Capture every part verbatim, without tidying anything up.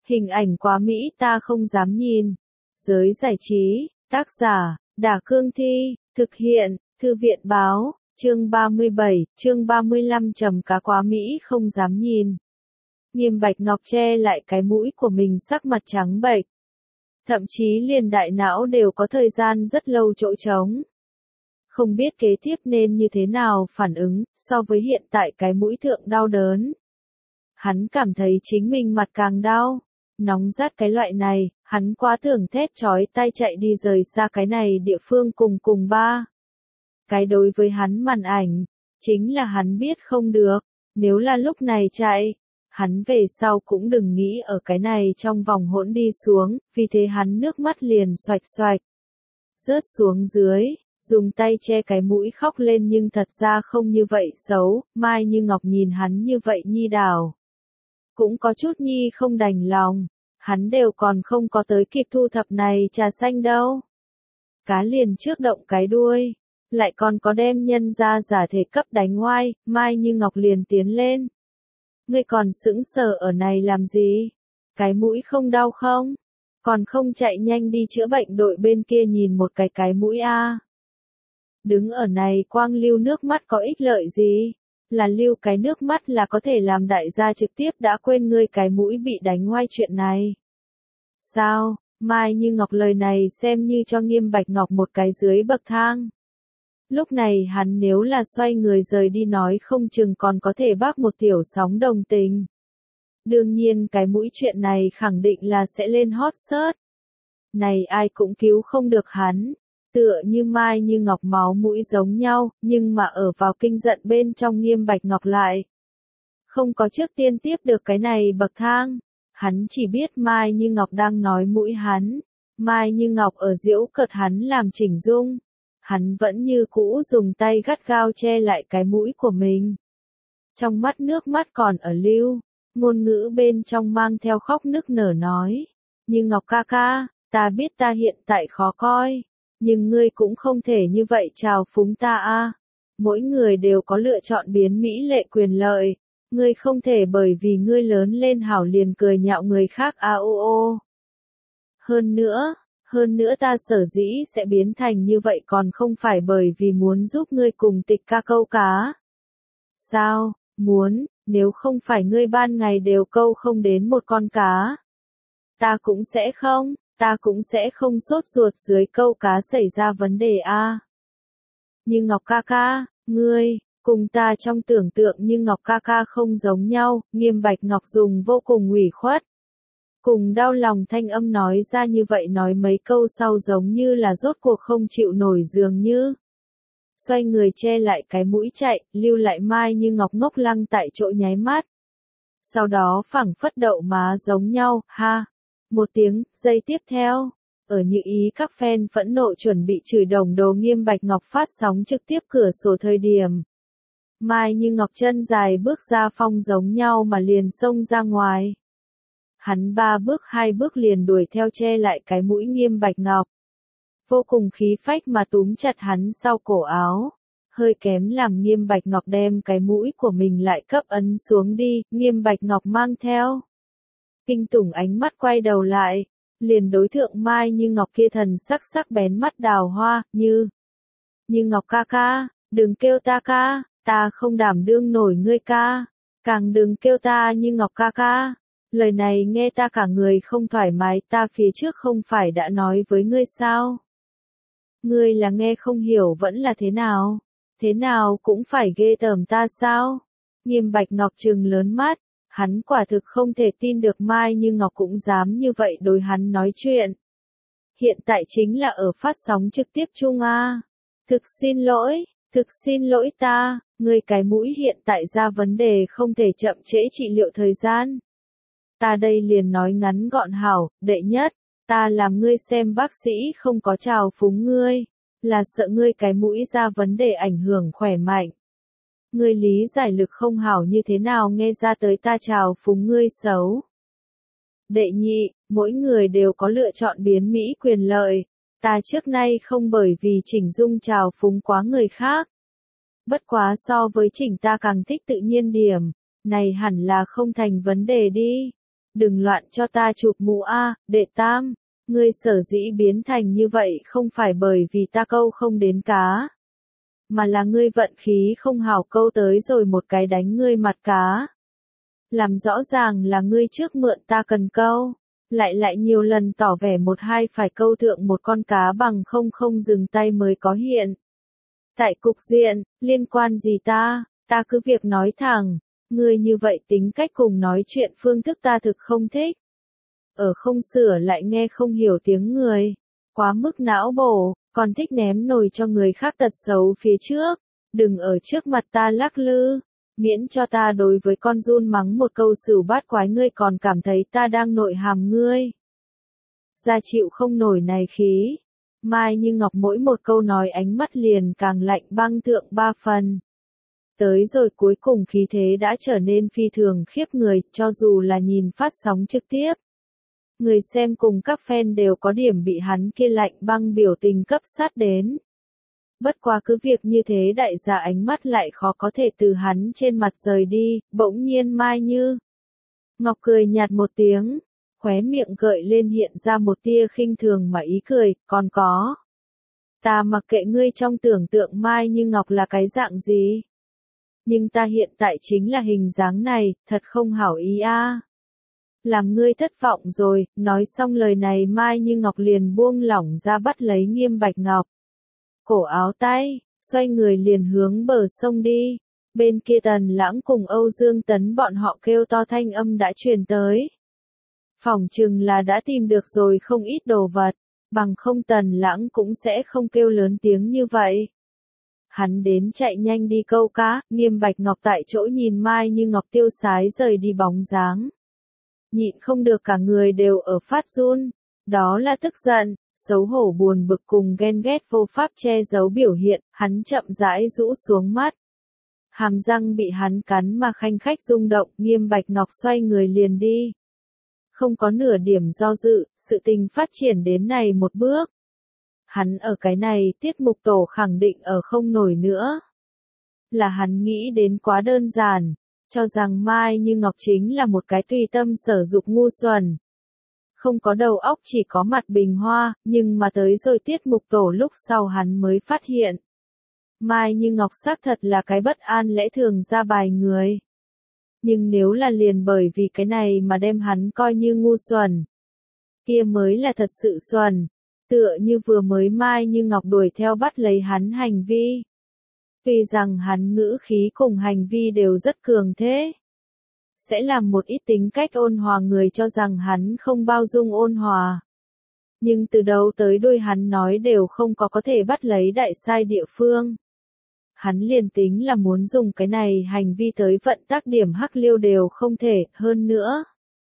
Hình ảnh quá mỹ ta không dám nhìn. Giới giải trí, tác giả, Đả Cương Thi, thực hiện, Thư viện Báo, chương ba mươi bảy, chương ba mươi lăm trầm cá quá mỹ không dám nhìn. Nghiêm Bạch Ngọc che lại cái mũi của mình sắc mặt trắng bệch. Thậm chí liền đại não đều có thời gian rất lâu chỗ trống. Không biết kế tiếp nên như thế nào phản ứng, so với hiện tại cái mũi thượng đau đớn. Hắn cảm thấy chính mình mặt càng đau. Nóng rát cái loại này, hắn quá tưởng thét chói tai chạy đi rời xa cái này địa phương cùng cùng ba. Cái đối với hắn màn ảnh, chính là hắn biết không được, nếu là lúc này chạy, hắn về sau cũng đừng nghĩ ở cái này trong vòng hỗn đi xuống, vì thế hắn nước mắt liền xoạch xoạch. Rớt xuống dưới, dùng tay che cái mũi khóc lên nhưng thật ra không như vậy xấu, Mai Như Ngọc nhìn hắn như vậy nhi đảo. Cũng có chút nhi không đành lòng, hắn đều còn không có tới kịp thu thập này trà xanh đâu. Cá liền trước động cái đuôi, lại còn có đem nhân ra giả thể cấp đánh oai, Mai Như Ngọc liền tiến lên. Ngươi còn sững sờ ở này làm gì? Cái mũi không đau không? Còn không chạy nhanh đi chữa bệnh đội bên kia nhìn một cái cái mũi a. Đứng ở này quang lưu nước mắt có ích lợi gì? Là lưu cái nước mắt là có thể làm đại gia trực tiếp đã quên ngươi cái mũi bị đánh oai chuyện này. Sao? Mai Như Ngọc lời này xem như cho Nghiêm Bạch Ngọc một cái dưới bậc thang. Lúc này hắn nếu là xoay người rời đi nói không chừng còn có thể bác một tiểu sóng đồng tình. Đương nhiên cái mũi chuyện này khẳng định là sẽ lên hot search. Này ai cũng cứu không được hắn. Tựa như Mai Như Ngọc máu mũi giống nhau, nhưng mà ở vào kinh giận bên trong Nghiêm Bạch Ngọc lại. Không có trước tiên tiếp được cái này bậc thang. Hắn chỉ biết Mai Như Ngọc đang nói mũi hắn. Mai Như Ngọc ở giễu cợt hắn làm chỉnh dung. Hắn vẫn như cũ dùng tay gắt gao che lại cái mũi của mình. Trong mắt nước mắt còn ở lưu, ngôn ngữ bên trong mang theo khóc nức nở nói. Như Ngọc ca ca, ta biết ta hiện tại khó coi, nhưng ngươi cũng không thể như vậy chào phúng ta a. Mỗi người đều có lựa chọn biến mỹ lệ quyền lợi, ngươi không thể bởi vì ngươi lớn lên hảo liền cười nhạo người khác a ô ô. Hơn nữa, hơn nữa ta sở dĩ sẽ biến thành như vậy còn không phải bởi vì muốn giúp ngươi cùng Tịch ca câu cá. Sao, muốn, nếu không phải ngươi ban ngày đều câu không đến một con cá. Ta cũng sẽ không, ta cũng sẽ không sốt ruột dưới câu cá xảy ra vấn đề a. Như Ngọc ca ca, ngươi, cùng ta trong tưởng tượng như Ngọc ca ca không giống nhau, Nghiêm Bạch Ngọc dùng vô cùng ủy khuất. Cùng đau lòng thanh âm nói ra như vậy nói mấy câu sau giống như là rốt cuộc không chịu nổi dường như. Xoay người che lại cái mũi chạy, lưu lại Mai Như Ngọc ngốc lăng tại chỗ nháy mắt. Sau đó phẳng phất đậu má giống nhau, ha. Một tiếng, giây tiếp theo. Ở Như Ý các fan phẫn nộ chuẩn bị chửi đồng đồ Nghiêm Bạch Ngọc phát sóng trực tiếp cửa sổ thời điểm. Mai Như Ngọc chân dài bước ra phong giống nhau mà liền xông ra ngoài. Hắn ba bước hai bước liền đuổi theo che lại cái mũi Nghiêm Bạch Ngọc. Vô cùng khí phách mà túm chặt hắn sau cổ áo. Hơi kém làm Nghiêm Bạch Ngọc đem cái mũi của mình lại cấp ấn xuống đi, Nghiêm Bạch Ngọc mang theo. Kinh tủng ánh mắt quay đầu lại, liền đối thượng Mai Như Ngọc kia thần sắc sắc bén mắt đào hoa, như. Như Ngọc ca ca, đừng kêu ta ca, ta không đảm đương nổi ngươi ca, càng đừng kêu ta Như Ngọc ca ca. Lời này nghe ta cả người không thoải mái, ta phía trước không phải đã nói với ngươi sao? Ngươi là nghe không hiểu vẫn là thế nào? Thế nào cũng phải ghê tởm ta sao? Nghiêm Bạch Ngọc trừng lớn mắt, hắn quả thực không thể tin được Mai Như Ngọc cũng dám như vậy đối hắn nói chuyện. Hiện tại chính là ở phát sóng trực tiếp chung a. Thực xin lỗi, thực xin lỗi ta, ngươi cái mũi hiện tại ra vấn đề không thể chậm trễ trị liệu thời gian. Ta đây liền nói ngắn gọn hảo, đệ nhất, ta làm ngươi xem bác sĩ không có chào phúng ngươi, là sợ ngươi cái mũi ra vấn đề ảnh hưởng khỏe mạnh. Ngươi lý giải lực không hảo như thế nào nghe ra tới ta chào phúng ngươi xấu. Đệ nhị, mỗi người đều có lựa chọn biến mỹ quyền lợi, ta trước nay không bởi vì chỉnh dung chào phúng quá người khác. Bất quá so với chỉnh ta càng thích tự nhiên điểm, này hẳn là không thành vấn đề đi. đừng loạn cho ta chụp mũ a, đệ tam. Ngươi sở dĩ biến thành như vậy không phải bởi vì ta câu không đến cá, mà là ngươi vận khí không hảo câu tới rồi một cái đánh ngươi mặt cá. Làm rõ ràng là ngươi trước mượn ta cần câu, lại lại nhiều lần tỏ vẻ một hai phải câu thượng một con cá bằng không không dừng tay mới có hiện. Tại cục diện, liên quan gì ta, ta cứ việc nói thẳng, ngươi như vậy tính cách cùng nói chuyện phương thức ta thực không thích. Ở không sửa lại nghe không hiểu tiếng người, quá mức não bổ, còn thích ném nồi cho người khác tật xấu phía trước, đừng ở trước mặt ta lắc lư, miễn cho ta đối với con giun mắng một câu sửu bát quái ngươi còn cảm thấy ta đang nội hàm ngươi. Ra chịu không nổi này khí, Mai Như Ngọc mỗi một câu nói ánh mắt liền càng lạnh băng thượng ba phần. Tới rồi cuối cùng khí thế đã trở nên phi thường khiếp người, cho dù là nhìn phát sóng trực tiếp. Người xem cùng các fan đều có điểm bị hắn kia lạnh băng biểu tình cấp sát đến. Bất quá cứ việc như thế đại gia ánh mắt lại khó có thể từ hắn trên mặt rời đi, bỗng nhiên Mai Như Ngọc cười nhạt một tiếng, khóe miệng gợi lên hiện ra một tia khinh thường mà ý cười, còn có. Ta mặc kệ ngươi trong tưởng tượng Mai Như Ngọc là cái dạng gì. Nhưng ta hiện tại chính là hình dáng này, thật không hảo ý a. Làm ngươi thất vọng rồi, nói xong lời này Mai Như Ngọc liền buông lỏng ra bắt lấy Nghiêm Bạch Ngọc. Cổ áo tay, xoay người liền hướng bờ sông đi. Bên kia Tần Lãng cùng Âu Dương Tấn bọn họ kêu to thanh âm đã truyền tới. Phỏng chừng là đã tìm được rồi không ít đồ vật, bằng không Tần Lãng cũng sẽ không kêu lớn tiếng như vậy. Hắn đến chạy nhanh đi câu cá, Nghiêm Bạch Ngọc tại chỗ nhìn Mai Như Ngọc tiêu sái rời đi bóng dáng. Nhịn không được cả người đều ở phát run, đó là tức giận, xấu hổ buồn bực cùng ghen ghét vô pháp che giấu biểu hiện, hắn chậm rãi rũ xuống mắt. Hàm răng bị hắn cắn mà khanh khách rung động, Nghiêm Bạch Ngọc xoay người liền đi. Không có nửa điểm do dự, sự tình phát triển đến này một bước. Hắn ở cái này tiết mục tổ khẳng định ở không nổi nữa. Là hắn nghĩ đến quá đơn giản, cho rằng Mai Như Ngọc chính là một cái tùy tâm sở dục ngu xuẩn. Không có đầu óc chỉ có mặt bình hoa, nhưng mà tới rồi tiết mục tổ lúc sau hắn mới phát hiện. Mai Như Ngọc xác thật là cái bất an lẽ thường ra bài người. Nhưng nếu là liền bởi vì cái này mà đem hắn coi như ngu xuẩn, kia mới là thật sự xuẩn. Tựa như vừa mới Mai Như Ngọc đuổi theo bắt lấy hắn hành vi. Tuy rằng hắn ngữ khí cùng hành vi đều rất cường thế. Sẽ làm một ít tính cách ôn hòa người cho rằng hắn không bao dung ôn hòa. Nhưng từ đầu tới đuôi hắn nói đều không có có thể bắt lấy đại sai địa phương. Hắn liền tính là muốn dùng cái này hành vi tới vận tác điểm hắc liêu đều không thể, hơn nữa.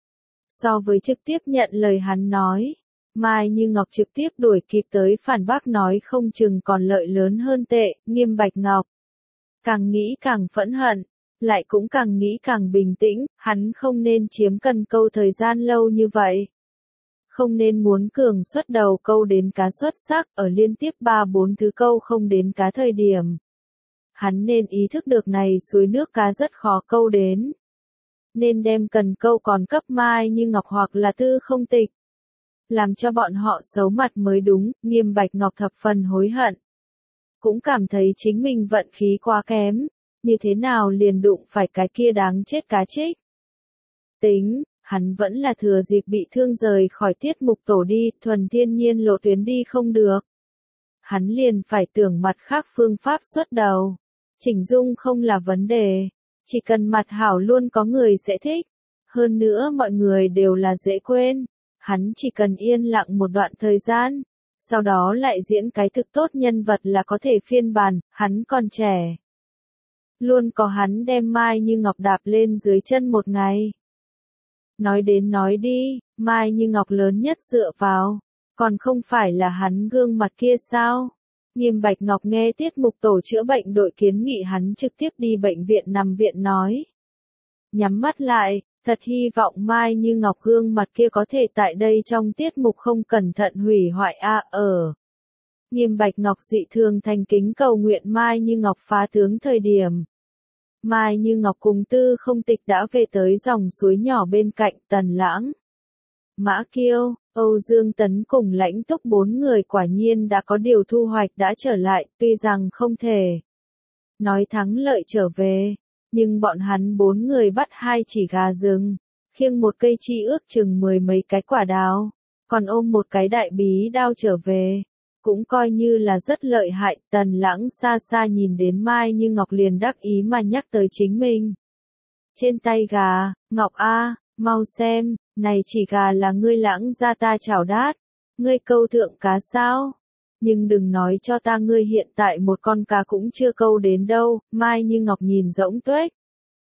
So với trực tiếp nhận lời hắn nói. Mai Như Ngọc trực tiếp đuổi kịp tới phản bác nói không chừng còn lợi lớn hơn tệ, Nghiêm Bạch Ngọc. Càng nghĩ càng phẫn hận, lại cũng càng nghĩ càng bình tĩnh, hắn không nên chiếm cần câu thời gian lâu như vậy. Không nên muốn cường xuất đầu câu đến cá xuất sắc ở liên tiếp ba bốn thứ câu không đến cá thời điểm. Hắn nên ý thức được này suối nước cá rất khó câu đến. Nên đem cần câu còn cấp Mai Như Ngọc hoặc là Tư Không Tịch. Làm cho bọn họ xấu mặt mới đúng, Nghiêm Bạch Ngọc thập phần hối hận. Cũng cảm thấy chính mình vận khí quá kém, như thế nào liền đụng phải cái kia đáng chết cá trích. Tính, hắn vẫn là thừa dịp bị thương rời khỏi tiết mục tổ đi, thuần thiên nhiên lộ tuyến đi không được. Hắn liền phải tưởng mặt khác phương pháp xuất đầu. Chỉnh dung không là vấn đề, chỉ cần mặt hảo luôn có người sẽ thích. Hơn nữa mọi người đều là dễ quên. Hắn chỉ cần yên lặng một đoạn thời gian, sau đó lại diễn cái thực tốt nhân vật là có thể phiên bản, hắn còn trẻ. Luôn có hắn đem Mai Như Ngọc đạp lên dưới chân một ngày. Nói đến nói đi, Mai Như Ngọc lớn nhất dựa vào, còn không phải là hắn gương mặt kia sao? Nghiêm Bạch Ngọc nghe tiết mục tổ chữa bệnh đội kiến nghị hắn trực tiếp đi bệnh viện nằm viện nói. Nhắm mắt lại. Thật hy vọng Mai Như Ngọc gương mặt kia có thể tại đây trong tiết mục không cẩn thận hủy hoại a ở. Nghiêm Bạch Ngọc dị thường thành kính cầu nguyện Mai Như Ngọc phá tướng thời điểm. Mai Như Ngọc cùng Tư Không Tịch đã về tới dòng suối nhỏ bên cạnh Tần Lãng. Mã Kiêu, Âu Dương Tấn cùng Lãnh Túc bốn người quả nhiên đã có điều thu hoạch đã trở lại, tuy rằng không thể nói thắng lợi trở về, nhưng bọn hắn bốn người bắt hai chỉ gà rừng, khiêng một cây chi ước chừng mười mấy cái quả đào, còn ôm một cái đại bí đao trở về, cũng coi như là rất lợi hại. Tần Lãng xa xa nhìn đến Mai Như Ngọc liền đắc ý mà nhắc tới chính mình. Trên tay gà, Ngọc a, mau xem, này chỉ gà là ngươi Lãng gia ta chảo đát, ngươi câu thượng cá sao? Nhưng đừng nói cho ta ngươi hiện tại một con cá cũng chưa câu đến đâu. Mai Như Ngọc nhìn rỗng tuếch.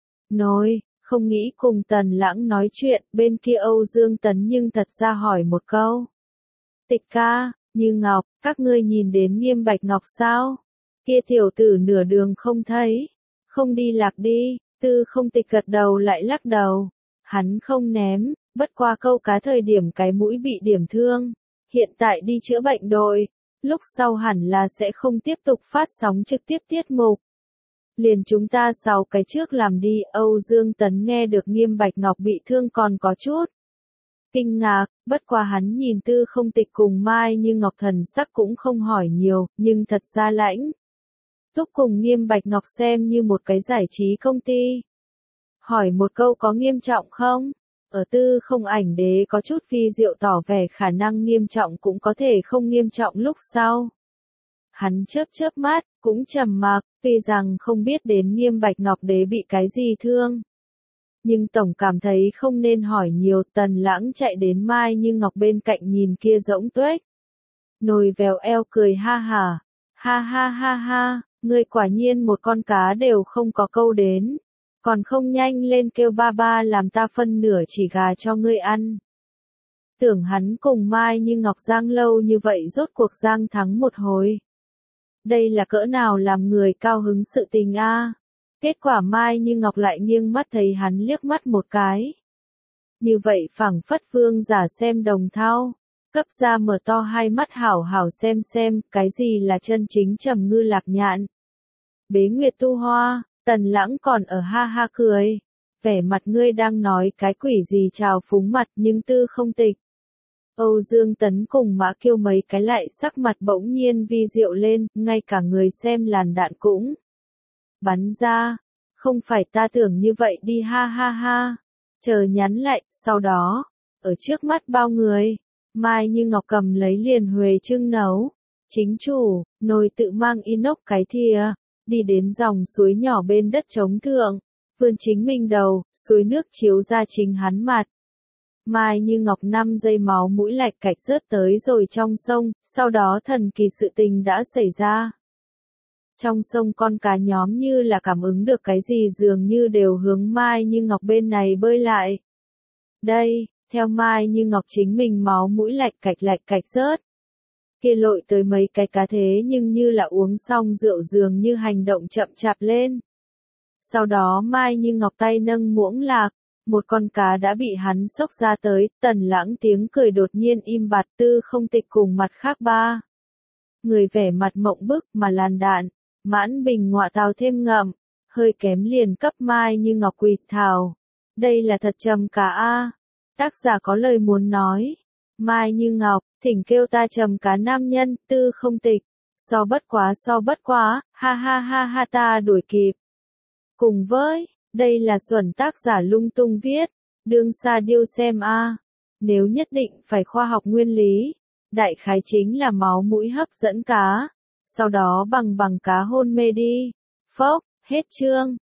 Nói, không nghĩ cùng Tần Lãng nói chuyện, bên kia Âu Dương Tấn nhưng thật ra hỏi một câu. Tịch ca, Như Ngọc, các ngươi nhìn đến Nghiêm Bạch Ngọc sao? Kia tiểu tử nửa đường không thấy, không đi lạc đi. Tư Không Tịch gật đầu lại lắc đầu. Hắn không ném, bất qua câu cá thời điểm cái mũi bị điểm thương, hiện tại đi chữa bệnh đội, lúc sau hẳn là sẽ không tiếp tục phát sóng trực tiếp tiết mục. Liền chúng ta sáu cái trước làm đi. Âu Dương Tấn nghe được Nghiêm Bạch Ngọc bị thương còn có chút kinh ngạc, bất qua hắn nhìn Tư Không Tịch cùng Mai Như Ngọc thần sắc cũng không hỏi nhiều, nhưng thật ra Lãnh Túc cùng Nghiêm Bạch Ngọc xem như một cái giải trí công ty. Hỏi một câu có nghiêm trọng không? Ở Tư Không Ảnh Đế có chút phi diệu tỏ vẻ khả năng nghiêm trọng cũng có thể không nghiêm trọng lúc sau. Hắn chớp chớp mắt, cũng trầm mặc, tuy rằng không biết đến Nghiêm Bạch Ngọc Đế bị cái gì thương. Nhưng tổng cảm thấy không nên hỏi nhiều. Tần Lãng chạy đến Mai Như Ngọc bên cạnh nhìn kia rỗng tuếch. Nồi vèo eo cười ha hả. Ha ha ha ha, ngươi quả nhiên một con cá đều không có câu đến. Còn không nhanh lên kêu ba ba làm ta phân nửa chỉ gà cho ngươi ăn. Tưởng hắn cùng Mai Như Ngọc giang lâu như vậy rốt cuộc giang thắng một hồi. Đây là cỡ nào làm người cao hứng sự tình a. Kết quả Mai Như Ngọc lại nghiêng mắt thấy hắn liếc mắt một cái. Như vậy phảng phất vương giả xem đồng thau, cấp ra mở to hai mắt hảo hảo xem xem, cái gì là chân chính trầm ngư lạc nhạn. Bế Nguyệt Tu Hoa, Tần Lãng còn ở ha ha cười. Vẻ mặt ngươi đang nói cái quỷ gì trào phúng mặt, nhưng Tư Không Tịch, Âu Dương Tấn cùng Mã Kiêu mấy cái lại sắc mặt bỗng nhiên vi diệu lên, ngay cả người xem làn đạn cũng bắn ra. Không phải ta tưởng như vậy đi ha ha ha. Chờ nhắn lại, sau đó, ở trước mắt bao người, Mai Như Ngọc cầm lấy liền huề trưng nấu. Chính chủ, nồi tự mang inox cái thìa, đi đến dòng suối nhỏ bên đất trống thượng, vươn chính mình đầu, suối nước chiếu ra chính hắn mặt. Mai Như Ngọc năm giây máu mũi lạch cạch rớt tới rồi trong sông, sau đó thần kỳ sự tình đã xảy ra. Trong sông con cá nhóm như là cảm ứng được cái gì dường như đều hướng Mai Như Ngọc bên này bơi lại. Đây, theo Mai Như Ngọc chính mình máu mũi lạch cạch lạch cạch rớt. Kia lội tới mấy cái cá thế nhưng như là uống xong rượu dường như hành động chậm chạp lên. Sau đó Mai Như Ngọc tay nâng muỗng lạc, một con cá đã bị hắn xốc ra tới. Tần Lãng tiếng cười đột nhiên im bặt. Tư Không Tịch cùng mặt khác ba người vẻ mặt mộng bức mà làn đạn, mãn bình ngọa tào thêm ngậm, hơi kém liền cấp Mai Như Ngọc quỳ thào. Đây là thật trầm cá a. Tác giả có lời muốn nói. Mai Như Ngọc, thỉnh kêu ta trầm cá nam nhân. Tư Không Tịch, so bất quá so bất quá, ha ha ha ha ta đuổi kịp. Cùng với, đây là xuẩn tác giả lung tung viết, đương xa điêu xem a. Nếu nhất định phải khoa học nguyên lý, đại khái chính là máu mũi hấp dẫn cá, sau đó bằng bằng cá hôn mê đi. Phốc, hết chương.